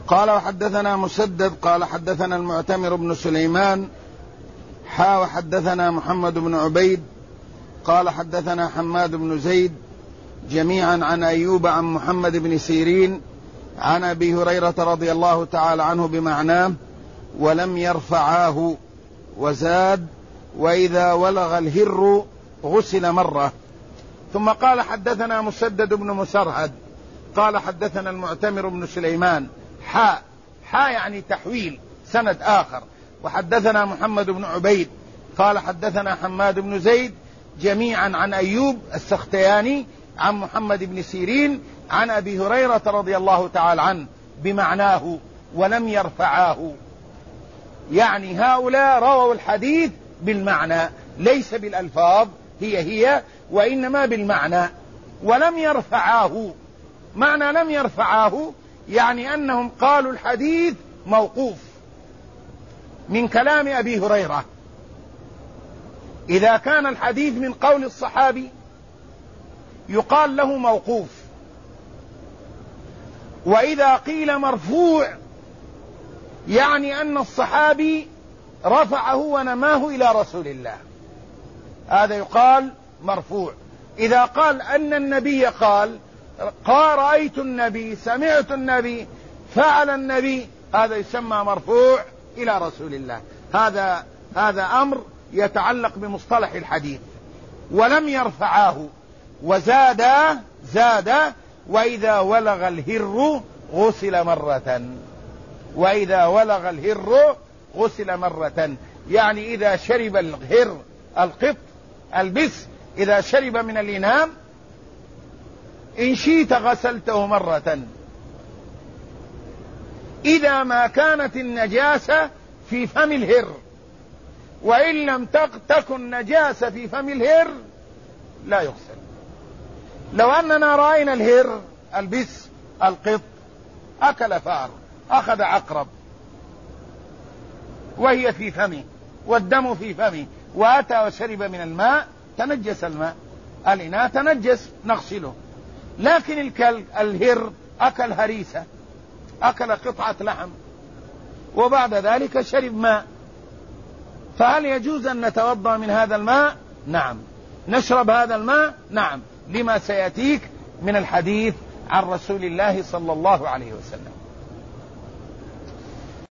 قال وحدثنا مسدد قال حدثنا المعتمر بن سليمان وحدثنا محمد بن عبيد قال حدثنا حماد بن زيد جميعا عن أيوب عن محمد بن سيرين عن أبي هريرة رضي الله تعالى عنه بمعناه ولم يرفعاه، وزاد وإذا ولغ الهر غسل مرة. ثم قال حدثنا مسدد بن مسرهد قال حدثنا المعتمر بن سليمان يعني تحويل سند آخر، وحدثنا محمد بن عبيد قال حدثنا حماد بن زيد جميعا عن أيوب السختياني عن محمد بن سيرين عن أبي هريرة رضي الله تعالى عنه بمعناه ولم يرفعاه، يعني هؤلاء رووا الحديث بالمعنى ليس بالألفاظ هي وإنما بالمعنى. ولم يرفعاه، معنى لم يرفعاه يعني أنهم قالوا الحديث موقوف من كلام أبي هريرة. إذا كان الحديث من قول الصحابي يقال له موقوف، وإذا قيل مرفوع يعني أن الصحابي رفعه ونماه إلى رسول الله، هذا يقال مرفوع. إذا قال أن النبي قال رأيت النبي، سمعت النبي، فعل النبي، هذا يسمى مرفوع إلى رسول الله. هذا أمر يتعلق بمصطلح الحديث. ولم يرفعاه، وزاد وإذا ولغ الهر غسل مرة، وإذا ولغ الهر غسل مرة، يعني إذا شرب الهر القط البس إذا شرب من الإناء إن شئت غسلته مرة، إذا ما كانت النجاسة في فم الهر، وإن لم تكن نجاسة في فم الهر لا يغسل. لو أننا رأينا الهر البس القط أكل فار، أخذ عقرب وهي في فمه والدم في فمه، وأتى وشرب من الماء تنجس الماء، الإناء تنجس نغسله. لكن الكلب الهر أكل هريسة، أكل قطعة لحم وبعد ذلك شرب ماء، فهل يجوز أن نتوضأ من هذا الماء؟ نعم. نشرب هذا الماء؟ نعم، لما سيأتيك من الحديث عن رسول الله صلى الله عليه وسلم.